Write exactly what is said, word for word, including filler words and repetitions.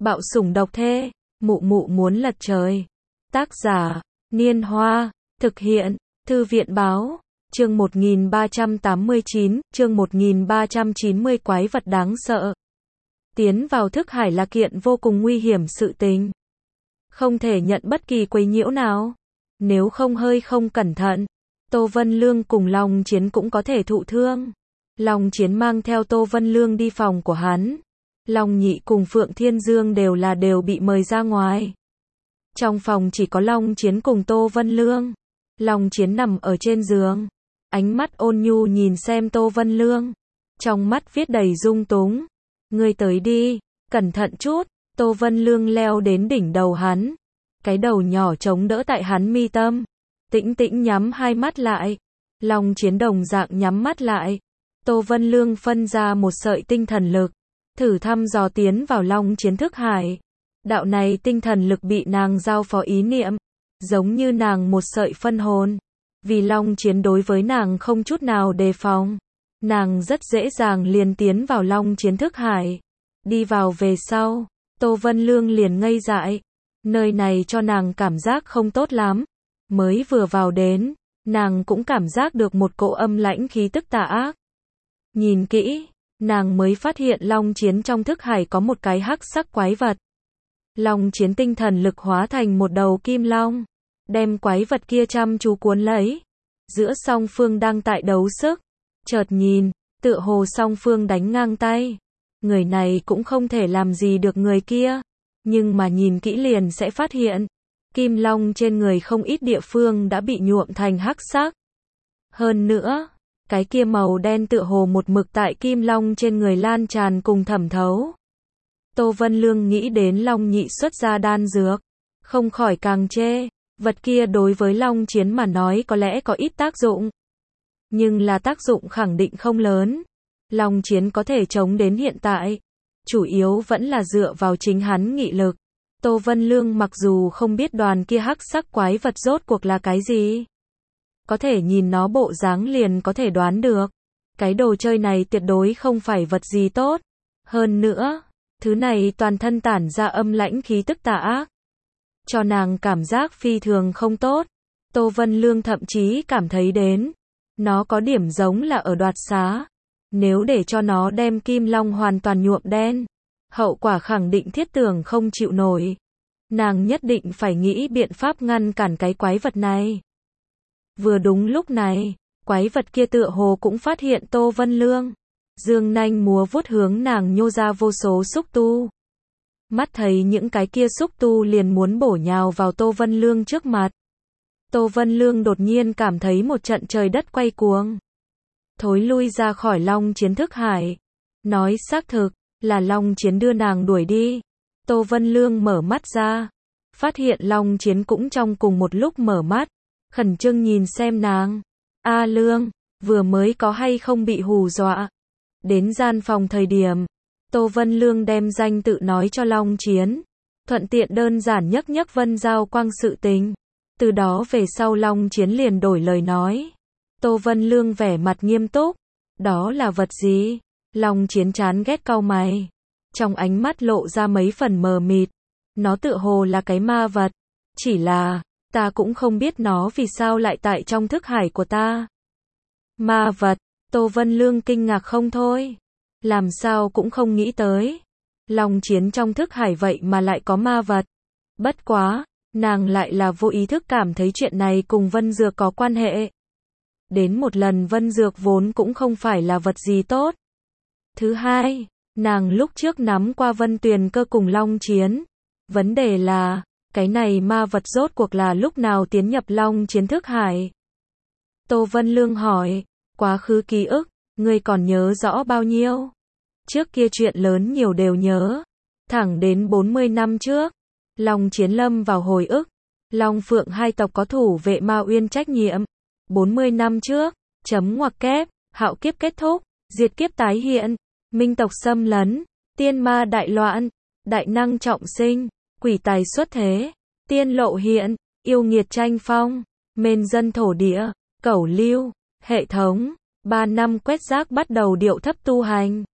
Bạo sủng độc thê, mụ mụ muốn lật trời. Tác giả, Niên Hoa, thực hiện, Thư viện báo, chương một nghìn ba trăm tám mươi chín, chương một nghìn ba trăm chín mươi quái vật đáng sợ. Tiến vào thức hải là kiện vô cùng nguy hiểm sự tình. Không thể nhận bất kỳ quấy nhiễu nào. Nếu không hơi không cẩn thận, Tô Vân Lương cùng Long Chiến cũng có thể thụ thương. Long Chiến mang theo Tô Vân Lương đi phòng của hắn. Long Nhị cùng Phượng Thiên Dương đều là đều bị mời ra ngoài. Trong phòng chỉ có Long Chiến cùng Tô Vân Lương. Long Chiến nằm ở trên giường, ánh mắt ôn nhu nhìn xem Tô Vân Lương, trong mắt viết đầy dung túng. Ngươi tới đi, cẩn thận chút. Tô Vân Lương leo đến đỉnh đầu hắn, cái đầu nhỏ chống đỡ tại hắn mi tâm. Tĩnh tĩnh nhắm hai mắt lại. Long Chiến đồng dạng nhắm mắt lại. Tô Vân Lương phân ra một sợi tinh thần lực, thử thăm dò tiến vào Long Chiến thức hải. Đạo này tinh thần lực bị nàng giao phó ý niệm, giống như nàng một sợi phân hồn. Vì Long Chiến đối với nàng không chút nào đề phòng, nàng rất dễ dàng liền tiến vào Long Chiến thức hải. Đi vào về sau, Tô Vân Lương liền ngây dại. Nơi này cho nàng cảm giác không tốt lắm. Mới vừa vào đến, nàng cũng cảm giác được một cỗ âm lãnh khí tức tà ác. Nhìn kỹ, nàng mới phát hiện Long Chiến trong thức hải có một cái hắc sắc quái vật. Long Chiến tinh thần lực hóa thành một đầu kim long, đem quái vật kia chăm chú cuốn lấy. Giữa song phương đang tại đấu sức, chợt nhìn, tựa hồ song phương đánh ngang tay. Người này cũng không thể làm gì được người kia, nhưng mà nhìn kỹ liền sẽ phát hiện, kim long trên người không ít địa phương đã bị nhuộm thành hắc sắc. Hơn nữa, cái kia màu đen tựa hồ một mực tại kim long trên người lan tràn cùng thẩm thấu. Tô Vân Lương nghĩ đến Long Nhị xuất ra đan dược, không khỏi càng chê, vật kia đối với Long Chiến mà nói có lẽ có ít tác dụng, nhưng là tác dụng khẳng định không lớn. Long Chiến có thể chống đến hiện tại, chủ yếu vẫn là dựa vào chính hắn nghị lực. Tô Vân Lương mặc dù không biết đoàn kia hắc sắc quái vật rốt cuộc là cái gì, có thể nhìn nó bộ dáng liền có thể đoán được, cái đồ chơi này tuyệt đối không phải vật gì tốt. Hơn nữa, thứ này toàn thân tản ra âm lãnh khí tức tà ác, cho nàng cảm giác phi thường không tốt. Tô Vân Lương thậm chí cảm thấy đến, nó có điểm giống là ở đoạt xá. Nếu để cho nó đem kim long hoàn toàn nhuộm đen, hậu quả khẳng định thiết tưởng không chịu nổi. Nàng nhất định phải nghĩ biện pháp ngăn cản cái quái vật này. Vừa đúng lúc này, quái vật kia tựa hồ cũng phát hiện Tô Vân Lương. Dương nanh múa vuốt hướng nàng nhô ra vô số xúc tu. Mắt thấy những cái kia xúc tu liền muốn bổ nhào vào Tô Vân Lương trước mặt. Tô Vân Lương đột nhiên cảm thấy một trận trời đất quay cuồng. Thối lui ra khỏi Long Chiến thức hải. Nói xác thực, là Long Chiến đưa nàng đuổi đi. Tô Vân Lương mở mắt ra, phát hiện Long Chiến cũng trong cùng một lúc mở mắt, khẩn trương nhìn xem nàng. A Lương, vừa mới có hay không bị hù dọa? Đến gian phòng thời điểm, Tô Vân Lương đem danh tự nói cho Long Chiến, thuận tiện đơn giản nhắc nhắc Vân Giao Quang sự tình. Từ đó về sau Long Chiến liền đổi lời nói. Tô Vân Lương vẻ mặt nghiêm túc. Đó là vật gì? Long Chiến chán ghét cau mày, trong ánh mắt lộ ra mấy phần mờ mịt. Nó tựa hồ là cái ma vật, chỉ là, ta cũng không biết nó vì sao lại tại trong thức hải của ta. Ma vật? Tô Vân Lương kinh ngạc không thôi. Làm sao cũng không nghĩ tới. Long Chiến trong thức hải vậy mà lại có ma vật. Bất quá, nàng lại là vô ý thức cảm thấy chuyện này cùng Vân Dược có quan hệ. Đến một lần Vân Dược vốn cũng không phải là vật gì tốt. Thứ hai, nàng lúc trước nắm qua Vân Tuyền Cơ cùng Long Chiến. Vấn đề là, cái này ma vật rốt cuộc là lúc nào tiến nhập Long Chiến thức hải? Tô Vân Lương hỏi, quá khứ ký ức, ngươi còn nhớ rõ bao nhiêu? Trước kia chuyện lớn nhiều đều nhớ. Thẳng đến bốn mươi năm trước, Long Chiến lâm vào hồi ức. Long Phượng hai tộc có thủ vệ Ma Uyên trách nhiệm. bốn mươi năm trước, chấm ngoặc kép, hạo kiếp kết thúc, diệt kiếp tái hiện, minh tộc xâm lấn, tiên ma đại loạn, đại năng trọng sinh, quỷ tài xuất thế, tiên lộ hiện, yêu nghiệt tranh phong, mên dân thổ địa, cẩu lưu, hệ thống. Ba năm quét rác bắt đầu điệu thấp tu hành.